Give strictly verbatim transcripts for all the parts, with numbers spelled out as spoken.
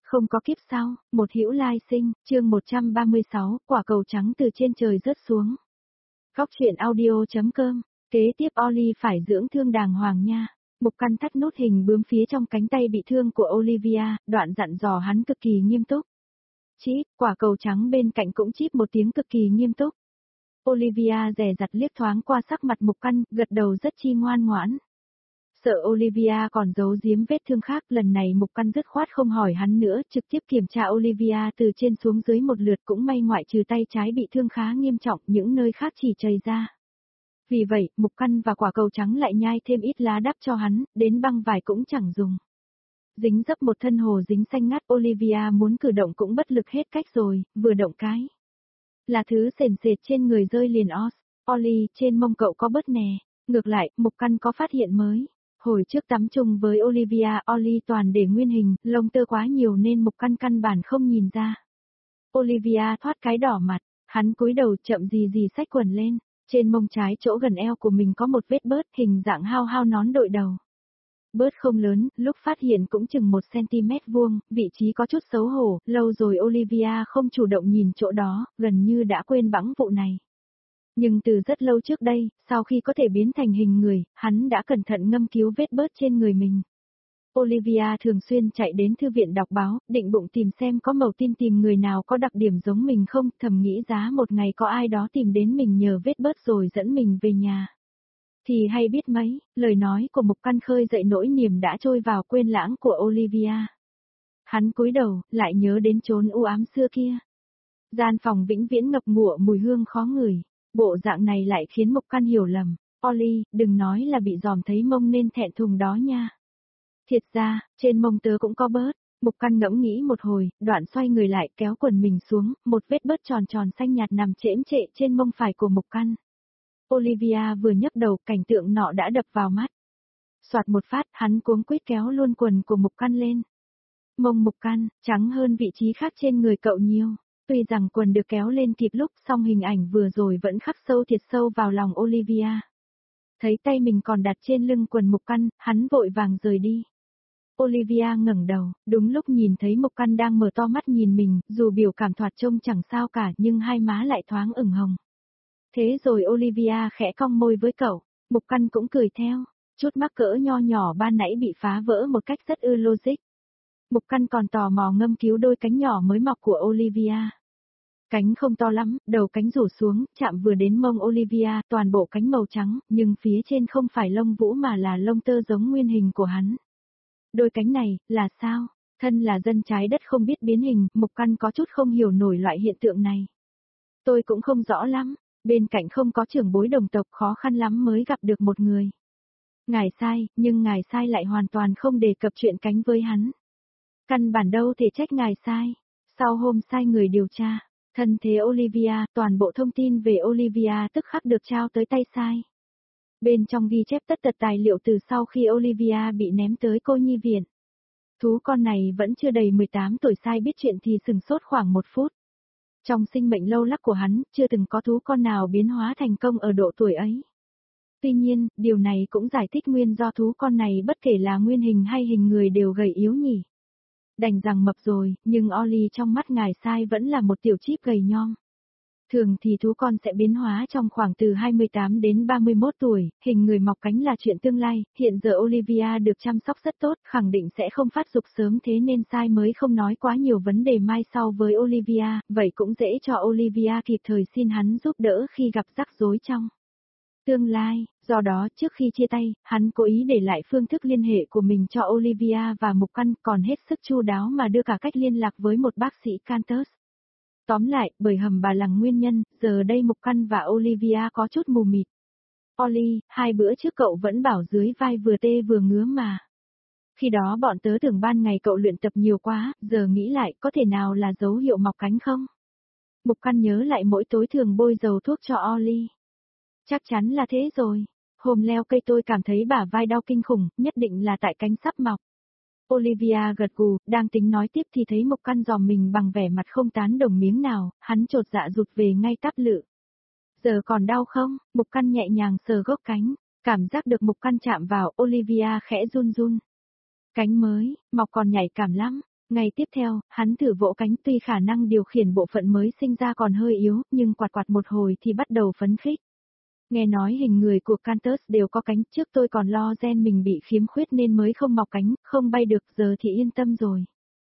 Không có kiếp sau, một hữu lai sinh, chương một trăm ba mươi sáu, quả cầu trắng từ trên trời rớt xuống. Góc truyện audio.com, kế tiếp Ollie phải dưỡng thương đàng hoàng nha. Mục Căn thắt nút hình bướm phía trong cánh tay bị thương của Olivia, đoạn dặn dò hắn cực kỳ nghiêm túc. Chít, quả cầu trắng bên cạnh cũng chít một tiếng cực kỳ nghiêm túc. Olivia dè dặt liếc thoáng qua sắc mặt Mục Căn, gật đầu rất chi ngoan ngoãn. Sợ Olivia còn giấu giếm vết thương khác, lần này Mục Căn dứt khoát không hỏi hắn nữa, trực tiếp kiểm tra Olivia từ trên xuống dưới một lượt, cũng may ngoại trừ tay trái bị thương khá nghiêm trọng, những nơi khác chỉ chảy ra. Vì vậy, Mục Căn và quả cầu trắng lại nhai thêm ít lá đắp cho hắn, đến băng vải cũng chẳng dùng. Dính dấp một thân hồ dính xanh ngắt, Olivia muốn cử động cũng bất lực hết cách rồi, vừa động cái là thứ sền sệt trên người rơi liền os. Ollie, trên mông cậu có bớt nè. Ngược lại, Mục Căn có phát hiện mới. Hồi trước tắm chung với Olivia, Ollie toàn để nguyên hình, lông tơ quá nhiều nên Mục Căn căn bản không nhìn ra. Olivia thoát cái đỏ mặt, hắn cúi đầu chậm gì gì xách quần lên, trên mông trái chỗ gần eo của mình có một vết bớt hình dạng hao hao nón đội đầu. Bớt không lớn, lúc phát hiện cũng chừng một xăng-ti-mét vuông, vị trí có chút xấu hổ, lâu rồi Olivia không chủ động nhìn chỗ đó, gần như đã quên bẵng vụ này. Nhưng từ rất lâu trước đây, sau khi có thể biến thành hình người, hắn đã cẩn thận ngâm cứu vết bớt trên người mình. Olivia thường xuyên chạy đến thư viện đọc báo, định bụng tìm xem có mẩu tin tìm người nào có đặc điểm giống mình không, thầm nghĩ giá một ngày có ai đó tìm đến mình nhờ vết bớt rồi dẫn mình về nhà. Thì hay biết mấy, lời nói của Mục Căn khơi dậy nỗi niềm đã trôi vào quên lãng của Olivia. Hắn cúi đầu, lại nhớ đến chốn u ám xưa kia. Gian phòng vĩnh viễn ngập ngụa mùi hương khó ngửi. Bộ dạng này lại khiến Mục Căn hiểu lầm. Ollie, đừng nói là bị dòm thấy mông nên thẹn thùng đó nha. Thiệt ra, trên mông tớ cũng có bớt. Mục Căn ngẫm nghĩ một hồi, đoạn xoay người lại kéo quần mình xuống, một vết bớt tròn tròn xanh nhạt nằm chễm chệ trên mông phải của Mục Căn. Olivia vừa nhấc đầu, cảnh tượng nọ đã đập vào mắt. Soạt một phát, hắn cuống quýt kéo luôn quần của Mục Căn lên. Mông Mục Căn, trắng hơn vị trí khác trên người cậu nhiều. Tuy rằng quần được kéo lên kịp lúc, song hình ảnh vừa rồi vẫn khắc sâu thiệt sâu vào lòng Olivia. Thấy tay mình còn đặt trên lưng quần Mục Căn, hắn vội vàng rời đi. Olivia ngẩng đầu, đúng lúc nhìn thấy Mục Căn đang mở to mắt nhìn mình, dù biểu cảm thoạt trông chẳng sao cả nhưng hai má lại thoáng ửng hồng. Thế rồi Olivia khẽ cong môi với cậu, Mục Căn cũng cười theo, chút mắc cỡ nho nhỏ ban nãy bị phá vỡ một cách rất ư logic. Mục Căn còn tò mò ngâm cứu đôi cánh nhỏ mới mọc của Olivia. Cánh không to lắm, đầu cánh rủ xuống, chạm vừa đến mông Olivia, toàn bộ cánh màu trắng, nhưng phía trên không phải lông vũ mà là lông tơ giống nguyên hình của hắn. Đôi cánh này, là sao? Thân là dân trái đất không biết biến hình, Mục Căn có chút không hiểu nổi loại hiện tượng này. Tôi cũng không rõ lắm, bên cạnh không có trưởng bối đồng tộc, khó khăn lắm mới gặp được một người. Ngài sai, nhưng ngài sai lại hoàn toàn không đề cập chuyện cánh với hắn. Căn bản đâu thể trách ngài sai. Sau hôm sai người điều tra, thân thế Olivia, toàn bộ thông tin về Olivia tức khắc được trao tới tay sai. Bên trong ghi chép tất tật tài liệu từ sau khi Olivia bị ném tới cô nhi viện. Thú con này vẫn chưa đầy mười tám tuổi, sai biết chuyện thì sừng sốt khoảng một phút. Trong sinh mệnh lâu lắc của hắn, chưa từng có thú con nào biến hóa thành công ở độ tuổi ấy. Tuy nhiên, điều này cũng giải thích nguyên do thú con này bất kể là nguyên hình hay hình người đều gầy yếu nhỉ. Đành rằng mập rồi, nhưng Ollie trong mắt ngài sai vẫn là một tiểu chíp gầy nhom. Thường thì thú con sẽ biến hóa trong khoảng từ hai mươi tám đến ba mươi mốt tuổi, hình người mọc cánh là chuyện tương lai, hiện giờ Olivia được chăm sóc rất tốt, khẳng định sẽ không phát dục sớm, thế nên sai mới không nói quá nhiều vấn đề mai sau với Olivia, vậy cũng dễ cho Olivia kịp thời xin hắn giúp đỡ khi gặp rắc rối trong tương lai. Do đó, trước khi chia tay, hắn cố ý để lại phương thức liên hệ của mình cho Olivia và Mục Căn, còn hết sức chu đáo mà đưa cả cách liên lạc với một bác sĩ Cantus. Tóm lại, bởi hầm bà lằng nguyên nhân, giờ đây Mục Căn và Olivia có chút mù mịt. Ollie, hai bữa trước cậu vẫn bảo dưới vai vừa tê vừa ngứa mà. Khi đó bọn tớ tưởng ban ngày cậu luyện tập nhiều quá, giờ nghĩ lại có thể nào là dấu hiệu mọc cánh không? Mục Căn nhớ lại mỗi tối thường bôi dầu thuốc cho Ollie. Chắc chắn là thế rồi. Hôm leo cây tôi cảm thấy bả vai đau kinh khủng, nhất định là tại cánh sắp mọc. Olivia gật gù, đang tính nói tiếp thì thấy Mục Căn dòm mình bằng vẻ mặt không tán đồng miếng nào, hắn chột dạ rụt về ngay tắp lự. Giờ còn đau không? Mục Căn nhẹ nhàng sờ gốc cánh, cảm giác được Mục Căn chạm vào, Olivia khẽ run run. Cánh mới, mọc còn nhạy cảm lắm. Ngày tiếp theo, hắn thử vỗ cánh, tuy khả năng điều khiển bộ phận mới sinh ra còn hơi yếu, nhưng quạt quạt một hồi thì bắt đầu phấn khích. Nghe nói hình người của Cantus đều có cánh, trước tôi còn lo gen mình bị khiếm khuyết nên mới không mọc cánh, không bay được, giờ thì yên tâm rồi.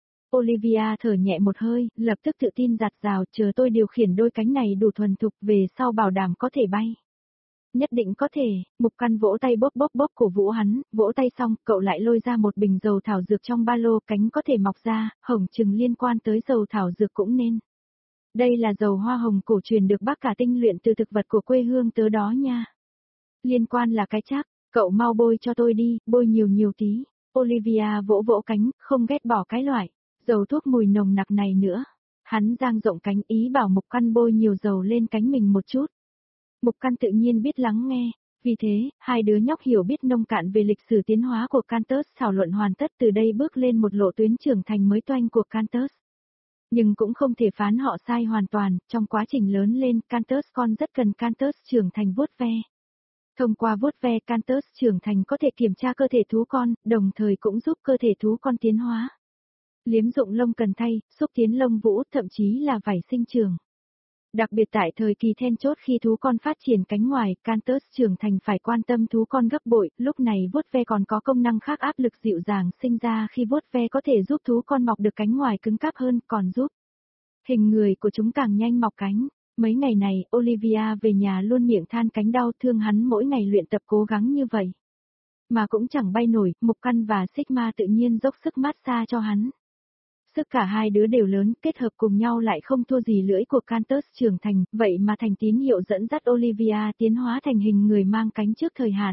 Olivia thở nhẹ một hơi, lập tức tự tin giặt rào, chờ tôi điều khiển đôi cánh này đủ thuần thục về sau bảo đảm có thể bay. Nhất định có thể, Mục Căn vỗ tay bóp bóp bóp cổ vũ hắn, vỗ tay xong, cậu lại lôi ra một bình dầu thảo dược trong ba lô, cánh có thể mọc ra, hổng chừng liên quan tới dầu thảo dược cũng nên. Đây là dầu hoa hồng cổ truyền được bác cả tinh luyện từ thực vật của quê hương tớ đó nha. Liên quan là cái chắc, cậu mau bôi cho tôi đi, bôi nhiều nhiều tí. Olivia vỗ vỗ cánh, không ghét bỏ cái loại dầu thuốc mùi nồng nặc này nữa. Hắn dang rộng cánh, ý bảo Mục Căn bôi nhiều dầu lên cánh mình một chút. Mục Căn tự nhiên biết lắng nghe, vì thế, hai đứa nhóc hiểu biết nông cạn về lịch sử tiến hóa của Cantus, thảo luận hoàn tất, từ đây bước lên một lộ tuyến trưởng thành mới toanh của Cantus. Nhưng cũng không thể phán họ sai hoàn toàn, trong quá trình lớn lên, Cantus con rất cần Cantus trưởng thành vuốt ve. Thông qua vuốt ve, Cantus trưởng thành có thể kiểm tra cơ thể thú con, đồng thời cũng giúp cơ thể thú con tiến hóa. Liếm dụng lông cần thay, xúc tiến lông vũ, thậm chí là vảy sinh trưởng. Đặc biệt tại thời kỳ then chốt khi thú con phát triển cánh ngoài, Cantus trưởng thành phải quan tâm thú con gấp bội, lúc này vuốt ve còn có công năng khác, áp lực dịu dàng sinh ra khi vuốt ve có thể giúp thú con mọc được cánh ngoài cứng cáp hơn, còn giúp hình người của chúng càng nhanh mọc cánh. Mấy ngày này, Olivia về nhà luôn miệng than cánh đau, thương hắn mỗi ngày luyện tập cố gắng như vậy. Mà cũng chẳng bay nổi, Mục Căn và Sigma tự nhiên dốc sức massage cho hắn. Sức cả hai đứa đều lớn, kết hợp cùng nhau lại không thua gì lưỡi của Cantus trưởng thành, vậy mà thành tín hiệu dẫn dắt Olivia tiến hóa thành hình người mang cánh trước thời hạn.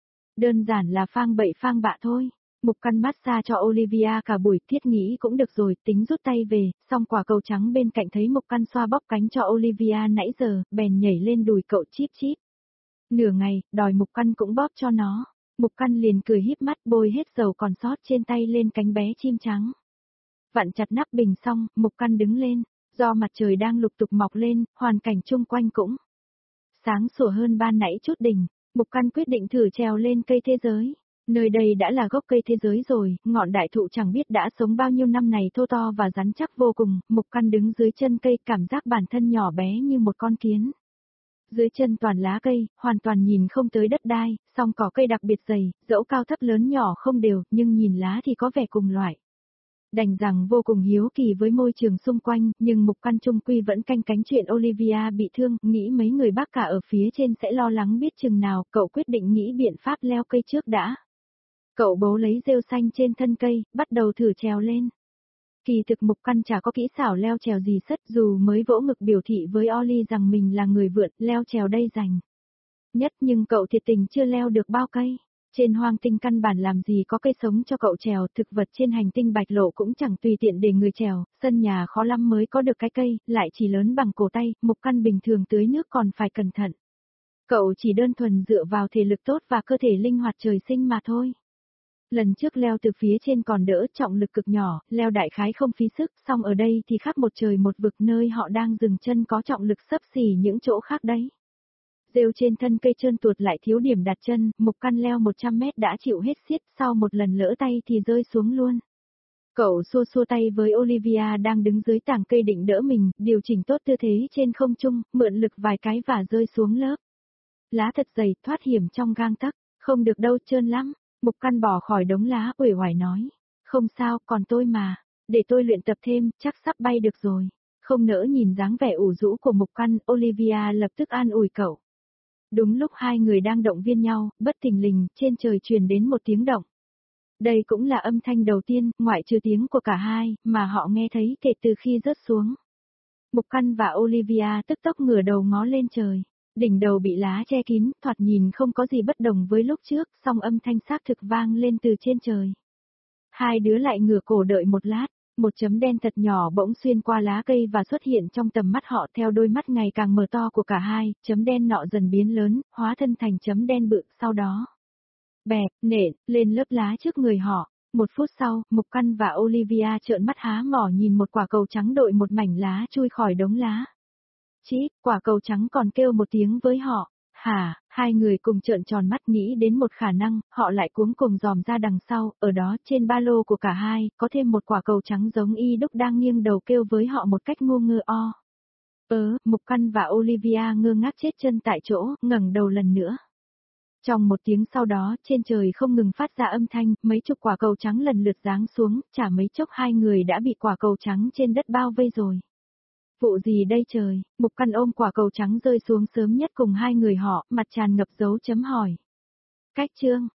Đơn giản là phang bậy phang bạ thôi. Mục Căn massage cho Olivia cả buổi, thiết nghĩ cũng được rồi, tính rút tay về, xong quả cầu trắng bên cạnh thấy Mục Căn xoa bóp cánh cho Olivia nãy giờ, bèn nhảy lên đùi cậu chíp chíp. Nửa ngày, đòi Mục Căn cũng bóp cho nó. Mục Căn liền cười híp mắt, bôi hết dầu còn sót trên tay lên cánh bé chim trắng. Vặn chặt nắp bình xong, Mục Căn đứng lên, do mặt trời đang lục tục mọc lên, hoàn cảnh chung quanh cũng sáng sủa hơn ban nãy chút đỉnh. Mục Căn quyết định thử trèo lên cây thế giới. Nơi đây đã là gốc cây thế giới rồi, ngọn đại thụ chẳng biết đã sống bao nhiêu năm này thô to và rắn chắc vô cùng. Mục Căn đứng dưới chân cây, cảm giác bản thân nhỏ bé như một con kiến. Dưới chân toàn lá cây, hoàn toàn nhìn không tới đất đai, song cỏ cây đặc biệt dày, dẫu cao thấp lớn nhỏ không đều, nhưng nhìn lá thì có vẻ cùng loại. Đành rằng vô cùng hiếu kỳ với môi trường xung quanh, nhưng Mục Căn trung quy vẫn canh cánh chuyện Olivia bị thương, nghĩ mấy người bác cả ở phía trên sẽ lo lắng biết chừng nào, cậu quyết định nghĩ biện pháp leo cây trước đã. Cậu bấu lấy rêu xanh trên thân cây, bắt đầu thử trèo lên. Kỳ thực Mục Căn chả có kỹ xảo leo trèo gì sất, dù mới vỗ ngực biểu thị với Oli rằng mình là người vượn, leo trèo đây rành nhất, nhưng cậu thiệt tình chưa leo được bao cây. Trên hoang tinh căn bản làm gì có cây sống cho cậu trèo, thực vật trên hành tinh Bạch Lộ cũng chẳng tùy tiện để người trèo, sân nhà khó lắm mới có được cái cây, lại chỉ lớn bằng cổ tay, Mục Căn bình thường tưới nước còn phải cẩn thận. Cậu chỉ đơn thuần dựa vào thể lực tốt và cơ thể linh hoạt trời sinh mà thôi. Lần trước leo từ phía trên còn đỡ, trọng lực cực nhỏ, leo đại khái không phí sức, song ở đây thì khác một trời một vực, nơi họ đang dừng chân có trọng lực xấp xỉ những chỗ khác đấy. Rêu trên thân cây trơn tuột lại thiếu điểm đặt chân, Mục Căn leo một trăm mét đã chịu hết xiết, sau một lần lỡ tay thì rơi xuống luôn. Cậu xua xua tay với Olivia đang đứng dưới tảng cây định đỡ mình, điều chỉnh tốt tư thế trên không trung, mượn lực vài cái và rơi xuống lớp. Lá thật dày, thoát hiểm trong gang tấc, không được đâu, trơn lắm. Mục Căn bỏ khỏi đống lá, uể oải nói. Không sao, còn tôi mà. Để tôi luyện tập thêm, chắc sắp bay được rồi. Không nỡ nhìn dáng vẻ ủ rũ của Mục Căn, Olivia lập tức an ủi cậu. Đúng lúc hai người đang động viên nhau, bất thình lình, trên trời truyền đến một tiếng động. Đây cũng là âm thanh đầu tiên, ngoại trừ tiếng của cả hai, mà họ nghe thấy kể từ khi rớt xuống. Mục Căn và Olivia tức tốc ngửa đầu ngó lên trời. Đỉnh đầu bị lá che kín, thoạt nhìn không có gì bất đồng với lúc trước, song âm thanh xác thực vang lên từ trên trời. Hai đứa lại ngửa cổ đợi một lát, một chấm đen thật nhỏ bỗng xuyên qua lá cây và xuất hiện trong tầm mắt họ, theo đôi mắt ngày càng mở to của cả hai, chấm đen nọ dần biến lớn, hóa thân thành chấm đen bự, sau đó bẹp, nện, lên lớp lá trước người họ. Một phút sau, Mục Căn và Olivia trợn mắt há mỏ nhìn một quả cầu trắng đội một mảnh lá chui khỏi đống lá. Chí, quả cầu trắng còn kêu một tiếng với họ. Hả, Hai người cùng trợn tròn mắt nghĩ đến một khả năng, họ lại cuống cùng dòm ra đằng sau, ở đó trên ba lô của cả hai, có thêm một quả cầu trắng giống y đúc đang nghiêng đầu kêu với họ một cách ngu ngơ o. Ớ, Mục Căn và Olivia ngơ ngác chết chân tại chỗ, ngẩng đầu lần nữa. Trong một tiếng sau đó, trên trời không ngừng phát ra âm thanh, mấy chục quả cầu trắng lần lượt giáng xuống, chả mấy chốc hai người đã bị quả cầu trắng trên đất bao vây rồi. Vụ gì đây trời, Mục Căn ôm quả cầu trắng rơi xuống sớm nhất cùng hai người họ, mặt tràn ngập dấu chấm hỏi. Cách chương